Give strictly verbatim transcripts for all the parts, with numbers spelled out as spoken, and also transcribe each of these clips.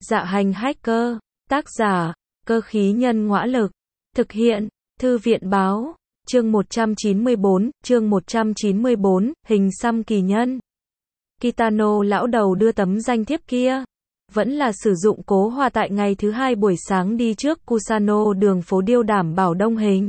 Dạ hành hacker, tác giả, cơ khí nhân ngõa lực, thực hiện, thư viện báo, chương một trăm chín mươi bốn, chương một trăm chín mươi bốn, hình xăm kỳ nhân. Kitano lão đầu đưa tấm danh thiếp kia, vẫn là sử dụng Cố Hòa tại ngày thứ hai buổi sáng đi trước Kusano đường phố điêu đảm bảo đông hình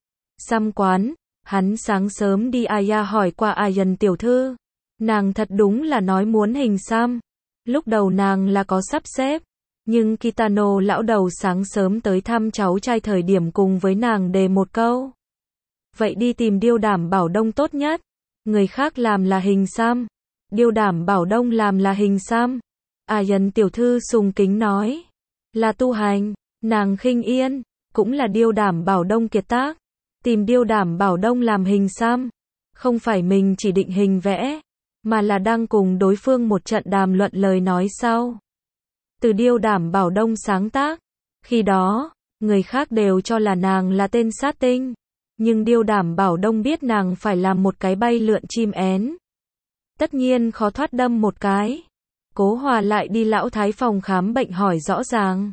xăm quán. Hắn sáng sớm đi Aya hỏi qua Ayan tiểu thư, nàng thật đúng là nói muốn hình xăm. Lúc đầu nàng là có sắp xếp, nhưng Kitano lão đầu sáng sớm tới thăm cháu trai thời điểm cùng với nàng đề một câu. Vậy đi tìm điêu đảm bảo đông tốt nhất, người khác làm là hình xăm, điêu đảm bảo đông làm là hình xăm. Ayan tiểu thư sùng kính nói, là tu hành, nàng khinh yên, cũng là điêu đảm bảo đông kiệt tác. Tìm điêu đảm bảo đông làm hình xăm, không phải mình chỉ định hình vẽ, mà là đang cùng đối phương một trận đàm luận lời nói sau. Từ điêu đảm bảo đông sáng tác, khi đó, người khác đều cho là nàng là tên sát tinh, nhưng điêu đảm bảo đông biết nàng phải làm một cái bay lượn chim én. Tất nhiên khó thoát đâm một cái. Cố Hòa lại đi lão thái phòng khám bệnh hỏi rõ ràng.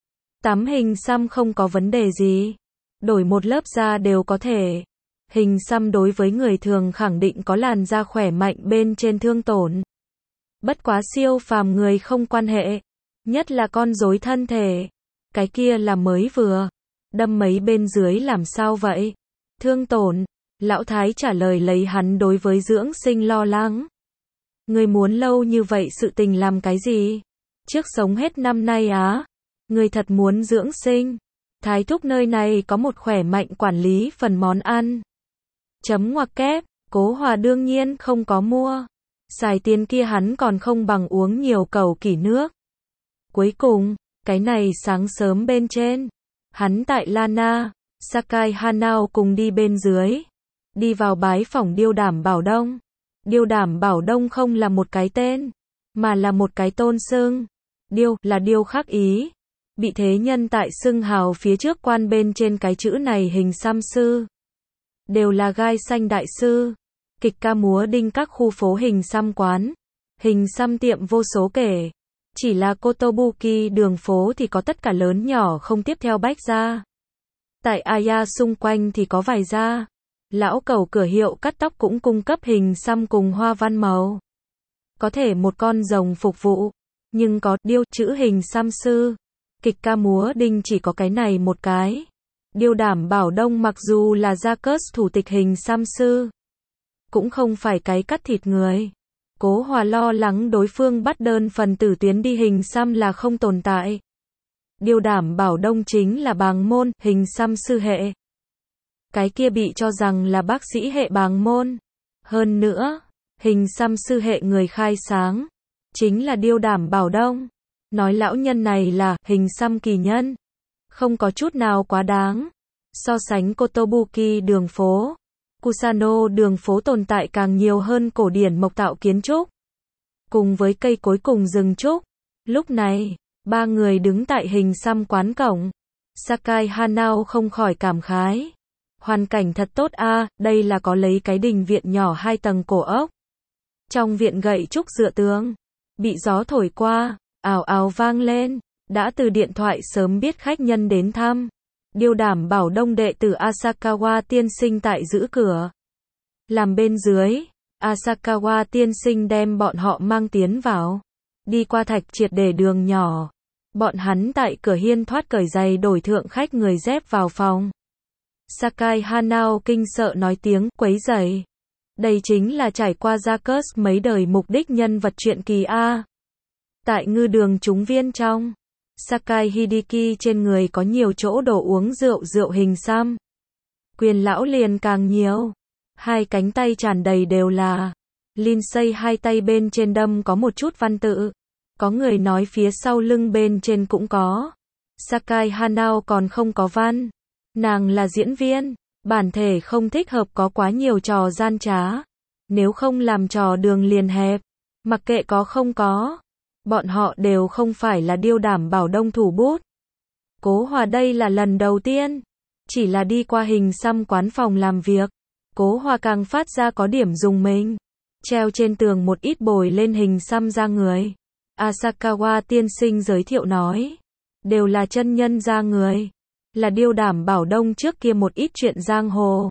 Tắm hình xăm không có vấn đề gì. Đổi một lớp da đều có thể. Hình xăm đối với người thường khẳng định có làn da khỏe mạnh bên trên thương tổn. Bất quá siêu phàm người không quan hệ. Nhất là con rối thân thể. Cái kia là mới vừa. Đâm mấy bên dưới làm sao vậy? Thương tổn. Lão thái trả lời lấy hắn đối với dưỡng sinh lo lắng. Người muốn lâu như vậy sự tình làm cái gì? Trước sống hết năm nay á. Người thật muốn dưỡng sinh. Thái thúc nơi này có một khỏe mạnh quản lý phần món ăn. Chấm ngoặc kép, Cố Hòa đương nhiên không có mua. Xài tiền kia hắn còn không bằng uống nhiều cầu kỷ nước. Cuối cùng, cái này sáng sớm bên trên. Hắn tại Lana, Sakai Hanao cùng đi bên dưới. Đi vào bái phỏng điêu đảm bảo đông. Điêu đảm bảo đông không là một cái tên, mà là một cái tôn xưng. Điêu là điêu khắc ý. Bị thế nhân tại xưng hào phía trước quan bên trên cái chữ này hình xăm sư. Đều là gai xanh đại sư. Kịch ca múa đinh các khu phố hình xăm quán. Hình xăm tiệm vô số kể. Chỉ là Kotobuki đường phố thì có tất cả lớn nhỏ không tiếp theo bách ra. Tại Aya xung quanh thì có vài gia. Lão cẩu cửa hiệu cắt tóc cũng cung cấp hình xăm cùng hoa văn màu. Có thể một con rồng phục vụ. Nhưng có điêu chữ hình xăm sư. Kịch ca múa đinh chỉ có cái này một cái. Điêu đảm bảo đông mặc dù là gia cớt thủ tịch hình xăm sư. Cũng không phải cái cắt thịt người. Cố Hòa lo lắng đối phương bắt đơn phần tử tuyến đi hình xăm là không tồn tại. Điêu đảm bảo đông chính là bàng môn, hình xăm sư hệ. Cái kia bị cho rằng là bác sĩ hệ bàng môn. Hơn nữa, hình xăm sư hệ người khai sáng. Chính là điêu đảm bảo đông. Nói lão nhân này là hình xăm kỳ nhân. Không có chút nào quá đáng. So sánh Kotobuki đường phố, Kusano đường phố tồn tại càng nhiều hơn cổ điển mộc tạo kiến trúc. Cùng với cây cối cùng rừng trúc. Lúc này, ba người đứng tại hình xăm quán cổng. Sakai Hanao không khỏi cảm khái. Hoàn cảnh thật tốt a, đây là có lấy cái đình viện nhỏ hai tầng cổ ốc. Trong viện gậy trúc dựa tường. Bị gió thổi qua. Ào ào vang lên, đã từ điện thoại sớm biết khách nhân đến thăm. Điêu đảm bảo đông đệ tử Asakawa tiên sinh tại giữ cửa. Làm bên dưới, Asakawa tiên sinh đem bọn họ mang tiến vào. Đi qua thạch triệt để đường nhỏ. Bọn hắn tại cửa hiên thoát cởi giày đổi thượng khách người dép vào phòng. Sakai Hanao kinh sợ nói tiếng quấy giày. Đây chính là trải qua gia cớt mấy đời mục đích nhân vật truyện kỳ A. Tại ngư đường chúng viên trong, Sakai Hideki trên người có nhiều chỗ đồ uống rượu rượu hình xăm. Quyền lão liền càng nhiều. Hai cánh tay tràn đầy đều là. Lindsay hai tay bên trên đâm có một chút văn tự. Có người nói phía sau lưng bên trên cũng có. Sakai Hanao còn không có văn. Nàng là diễn viên. Bản thể không thích hợp có quá nhiều trò gian trá. Nếu không làm trò đường liền hẹp. Mặc kệ có không có. Bọn họ đều không phải là điêu đảm bảo đông thủ bút. Cố Hòa đây là lần đầu tiên. Chỉ là đi qua hình xăm quán phòng làm việc. Cố Hòa càng phát ra có điểm dùng mình. Treo trên tường một ít bồi lên hình xăm ra người. Asakawa tiên sinh giới thiệu nói. Đều là chân nhân ra người. Là Điêu Đảm Bảo Đông trước kia một ít chuyện giang hồ.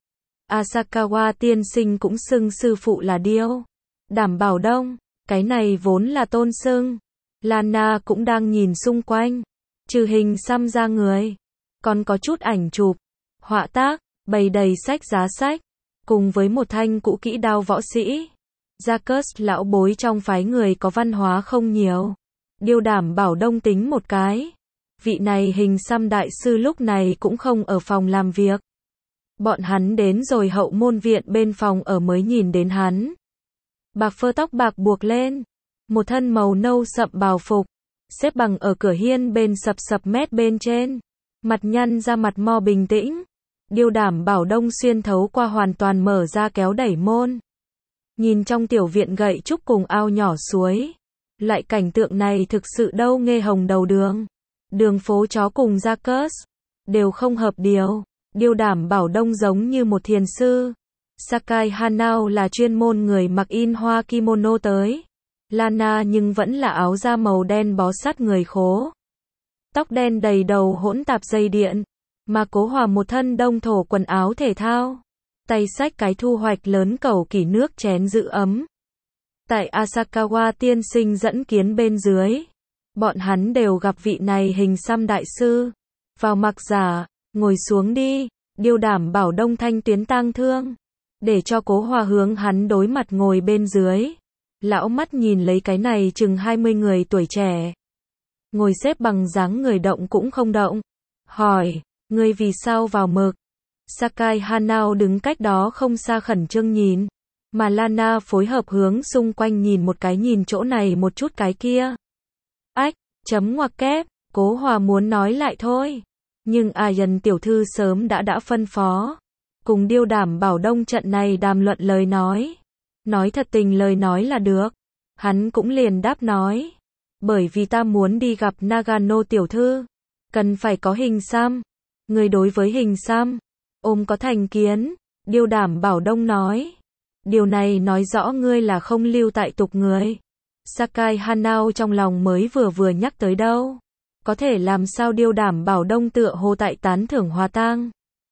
Asakawa tiên sinh cũng xưng sư phụ là Điêu Đảm Bảo Đông. Cái này vốn là tôn xưng. Lana cũng đang nhìn xung quanh. Trừ hình xăm ra người. Còn có chút ảnh chụp, họa tác, bày đầy sách giá sách. Cùng với một thanh cũ kỹ đao võ sĩ. Jacques lão bối trong phái người có văn hóa không nhiều. Điêu Đảm Bảo Đông tính một cái. Vị này hình xăm đại sư lúc này cũng không ở phòng làm việc. Bọn hắn đến rồi hậu môn viện bên phòng ở mới nhìn đến hắn. Bạc phơ tóc bạc buộc lên. Một thân màu nâu sậm bào phục. Xếp bằng ở cửa hiên bên sập sập mét bên trên. Mặt nhăn ra mặt mo bình tĩnh. Điêu Đảm Bảo Đông xuyên thấu qua hoàn toàn mở ra kéo đẩy môn. Nhìn trong tiểu viện gậy trúc cùng ao nhỏ suối. Loại cảnh tượng này thực sự đâu nghe hồng đầu đường. Đường phố chó cùng Jacques. Đều không hợp điều. Điêu Đảm Bảo Đông giống như một thiền sư. Sakai Hanao là chuyên môn người mặc in hoa kimono tới. Lana nhưng vẫn là áo da màu đen bó sát người khố. Tóc đen đầy đầu hỗn tạp dây điện. Mà Cố Hòa một thân đông thổ quần áo thể thao. Tay xách cái thu hoạch lớn cầu kỷ nước chén giữ ấm. Tại Asakawa tiên sinh dẫn kiến bên dưới. Bọn hắn đều gặp vị này hình xăm đại sư. Vào mặc giả, ngồi xuống đi. Điêu Đảm Bảo Đông thanh tuyến tang thương. Để cho Cố Hòa hướng hắn đối mặt ngồi bên dưới. Lão mắt nhìn lấy cái này chừng hai mươi người tuổi trẻ. Ngồi xếp bằng dáng người động cũng không động. Hỏi, ngươi vì sao vào mực? Sakai Hanao đứng cách đó không xa khẩn trương nhìn. Mà Lana phối hợp hướng xung quanh nhìn một cái nhìn chỗ này một chút cái kia. Ách, chấm ngoặc kép, Cố Hòa muốn nói lại thôi. Nhưng Ayan tiểu thư sớm đã đã phân phó. Cùng Điêu Đảm Bảo Đông trận này đàm luận lời nói. Nói thật tình lời nói là được. Hắn cũng liền đáp nói. Bởi vì ta muốn đi gặp Nagano tiểu thư. Cần phải có hình xăm. Người đối với hình xăm. Ôm có thành kiến. Điêu Đảm Bảo Đông nói. Điều này nói rõ ngươi là không lưu tại tục người. Sakai Hanao trong lòng mới vừa vừa nhắc tới đâu. Có thể làm sao Điêu Đảm Bảo Đông tựa hồ tại tán thưởng hòa tang.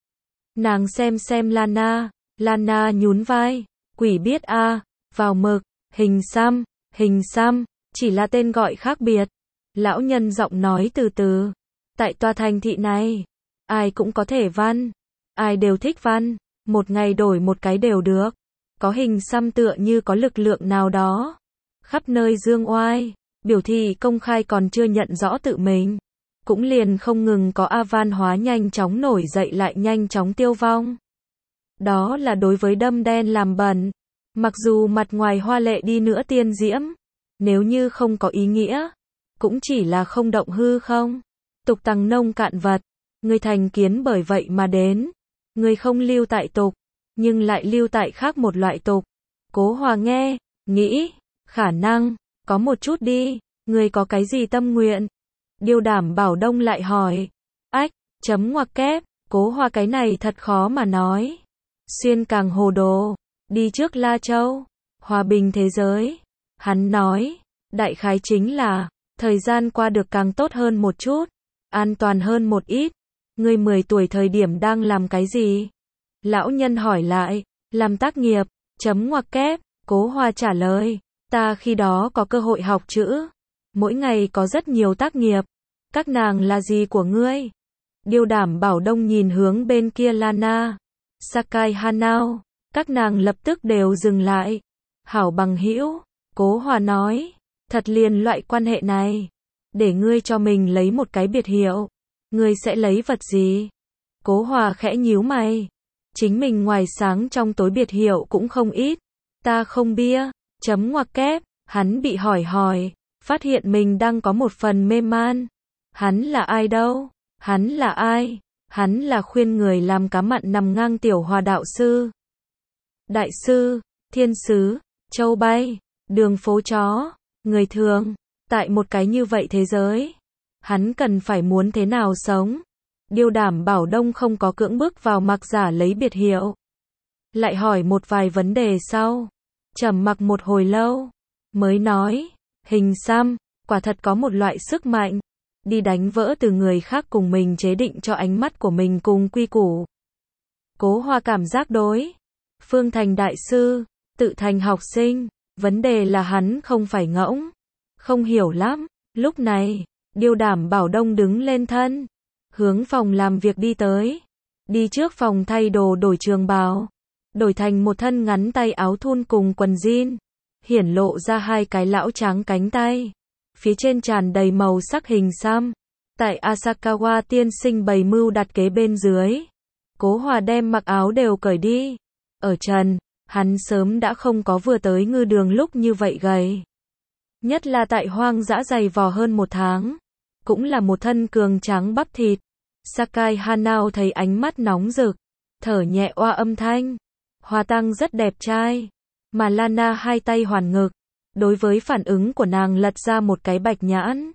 Nàng xem xem Lana. Lana nhún vai. Quỷ biết a à, vào mực, hình xăm, hình xăm, chỉ là tên gọi khác biệt. Lão nhân giọng nói từ từ. Tại tòa thành thị này, ai cũng có thể văn. Ai đều thích văn. Một ngày đổi một cái đều được. Có hình xăm tựa như có lực lượng nào đó. Khắp nơi dương oai. Biểu thị công khai còn chưa nhận rõ tự mình. Cũng liền không ngừng có A văn hóa nhanh chóng nổi dậy lại nhanh chóng tiêu vong. Đó là đối với đâm đen làm bẩn. Mặc dù mặt ngoài hoa lệ đi nữa tiên diễm. Nếu như không có ý nghĩa. Cũng chỉ là không động hư không. Tục tằng nông cạn vật. Người thành kiến bởi vậy mà đến. Người không lưu tại tục. Nhưng lại lưu tại khác một loại tục. Cố Hòa nghe. Nghĩ. Khả năng. Có một chút đi. Người có cái gì tâm nguyện? Điêu Đảm Bảo Đông lại hỏi. Ách. Chấm ngoặc kép. Cố Hòa cái này thật khó mà nói. Xuyên càng hồ đồ. Đi trước La Châu. Hòa bình thế giới. Hắn nói. Đại khái chính là. Thời gian qua được càng tốt hơn một chút. An toàn hơn một ít. Ngươi mười tuổi thời điểm đang làm cái gì? Lão nhân hỏi lại. Làm tác nghiệp. Chấm ngoặc kép. Cố Hòa trả lời. Ta khi đó có cơ hội học chữ. Mỗi ngày có rất nhiều tác nghiệp. Các nàng là gì của ngươi? Điêu Đảm Bảo Đông nhìn hướng bên kia Lana. Sakai Hanao. Các nàng lập tức đều dừng lại. Hảo bằng hữu. Cố Hòa nói. Thật liền loại quan hệ này. Để ngươi cho mình lấy một cái biệt hiệu. Ngươi sẽ lấy vật gì? Cố Hòa khẽ nhíu mày. Chính mình ngoài sáng trong tối biệt hiệu cũng không ít. Ta không bia. Chấm ngoặc kép. Hắn bị hỏi hỏi. Phát hiện mình đang có một phần mê man. Hắn là ai đâu? Hắn là ai? Hắn là khuyên người làm cá mặn nằm ngang tiểu Hòa đạo sư. Đại sư, thiên sứ, châu bay, đường phố chó, người thường. Tại một cái như vậy thế giới. Hắn cần phải muốn thế nào sống? Điêu Đảm Bảo Đông không có cưỡng bức vào mặc giả lấy biệt hiệu. Lại hỏi một vài vấn đề sau. Trầm mặc một hồi lâu. Mới nói. Hình xăm, quả thật có một loại sức mạnh, đi đánh vỡ từ người khác cùng mình chế định cho ánh mắt của mình cùng quy củ. Cố Hoa cảm giác đối phương thành đại sư, tự thành học sinh, vấn đề là hắn không phải ngỗng, không hiểu lắm. Lúc này, Điêu Đảm Bảo Đông đứng lên thân, hướng phòng làm việc đi tới, đi trước phòng thay đồ đổi trường bào, đổi thành một thân ngắn tay áo thun cùng quần jean, hiển lộ ra hai cái lão tráng cánh tay, phía trên tràn đầy màu sắc hình xăm. Tại Asakawa tiên sinh bày mưu đặt kế bên dưới, Cố Hòa đem mặc áo đều cởi đi. Ở trần, hắn sớm đã không có vừa tới ngư đường lúc như vậy gầy. Nhất là tại hoang dã dày vò hơn một tháng, cũng là một thân cường tráng bắp thịt. Sakai Hanao thấy ánh mắt nóng rực, thở nhẹ oa âm thanh. Hoa Tăng rất đẹp trai, mà Lana hai tay hoàn ngực, đối với phản ứng của nàng lật ra một cái bạch nhãn.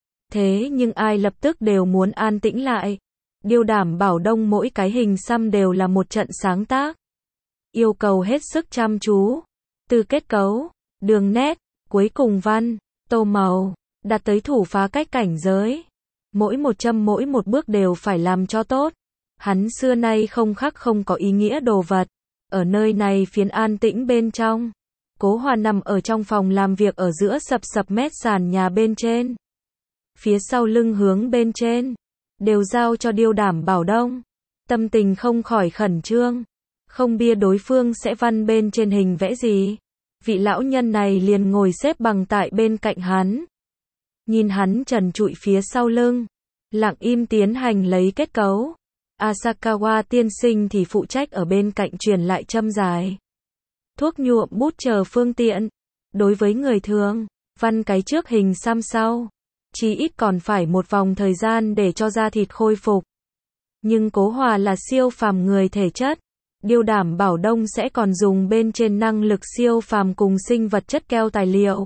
Thế nhưng ai lập tức đều muốn an tĩnh lại. Điêu Đảm Bảo Đông mỗi cái hình xăm đều là một trận sáng tác, yêu cầu hết sức chăm chú, từ kết cấu, đường nét, cuối cùng văn, tô màu, đạt tới thủ phá cách cảnh giới. Mỗi một châm mỗi một bước đều phải làm cho tốt. Hắn xưa nay không khắc không có ý nghĩa đồ vật. Ở nơi này phiến an tĩnh bên trong, Cố Hòa nằm ở trong phòng làm việc ở giữa sập sập mét sàn nhà bên trên. Phía sau lưng hướng bên trên, đều giao cho Điêu Đảm Bảo Đông. Tâm tình không khỏi khẩn trương, không bia đối phương sẽ văn bên trên hình vẽ gì. Vị lão nhân này liền ngồi xếp bằng tại bên cạnh hắn. Nhìn hắn trần trụi phía sau lưng, lặng im tiến hành lấy kết cấu. Asakawa tiên sinh thì phụ trách ở bên cạnh truyền lại châm dài, thuốc nhuộm bút chờ phương tiện. Đối với người thường, văn cái trước hình xăm sau, chí ít còn phải một vòng thời gian để cho da thịt khôi phục. Nhưng Cố Hòa là siêu phàm người thể chất, Điêu Đảm Bảo Đông sẽ còn dùng bên trên năng lực siêu phàm cùng sinh vật chất keo tài liệu.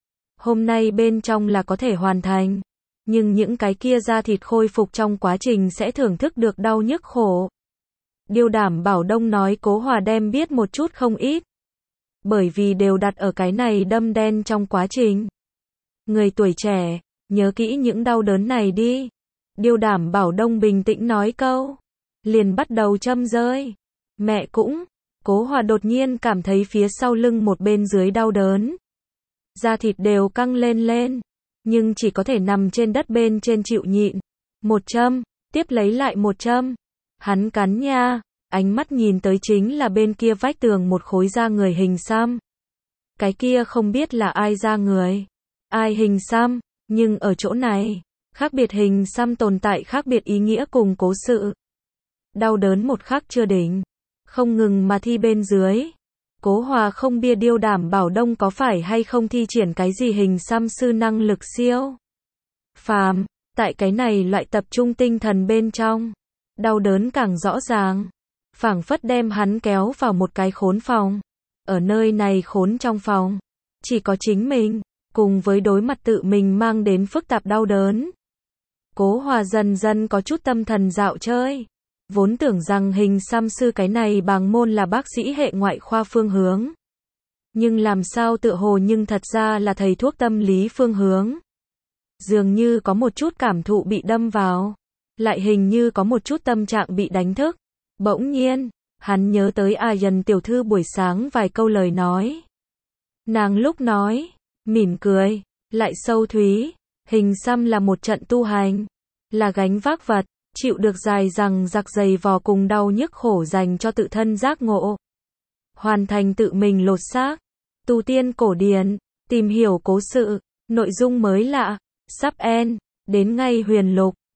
Hôm nay bên trong là có thể hoàn thành, nhưng những cái kia da thịt khôi phục trong quá trình sẽ thưởng thức được đau nhức khổ. Điêu Đảm Bảo Đông nói Cố Hòa đem biết một chút không ít, bởi vì đều đặt ở cái này đâm đen trong quá trình. Người tuổi trẻ, nhớ kỹ những đau đớn này đi. Điêu Đảm Bảo Đông bình tĩnh nói câu, liền bắt đầu châm rơi. Mẹ cũng, Cố Hòa đột nhiên cảm thấy phía sau lưng một bên dưới đau đớn. Da thịt đều căng lên lên, nhưng chỉ có thể nằm trên đất bên trên chịu nhịn. Một châm, tiếp lấy lại một châm. Hắn cắn nha, ánh mắt nhìn tới chính là bên kia vách tường một khối da người hình xăm. Cái kia không biết là ai da người, ai hình xăm, nhưng ở chỗ này, khác biệt hình xăm tồn tại khác biệt ý nghĩa cùng cố sự. Đau đớn một khắc chưa đỉnh, không ngừng mà thi bên dưới. Cố Hòa không bia Điêu Đảm Bảo Đông có phải hay không thi triển cái gì hình xăm sư năng lực siêu phàm, tại cái này loại tập trung tinh thần bên trong, đau đớn càng rõ ràng, phảng phất đem hắn kéo vào một cái khốn phòng. Ở nơi này khốn trong phòng, chỉ có chính mình, cùng với đối mặt tự mình mang đến phức tạp đau đớn. Cố Hòa dần dần có chút tâm thần dạo chơi. Vốn tưởng rằng hình xăm sư cái này bàng môn là bác sĩ hệ ngoại khoa phương hướng. Nhưng làm sao tựa hồ nhưng thật ra là thầy thuốc tâm lý phương hướng. Dường như có một chút cảm thụ bị đâm vào, lại hình như có một chút tâm trạng bị đánh thức. Bỗng nhiên, hắn nhớ tới A Dần tiểu thư buổi sáng vài câu lời nói. Nàng lúc nói, mỉm cười, lại sâu thúy, hình xăm là một trận tu hành, là gánh vác vật, chịu được dài rằng giặc dày vò cùng đau nhức khổ dành cho tự thân giác ngộ. Hoàn thành tự mình lột xác, tu tiên cổ điển, tìm hiểu cố sự, nội dung mới lạ, sắp end, đến ngay huyền lục.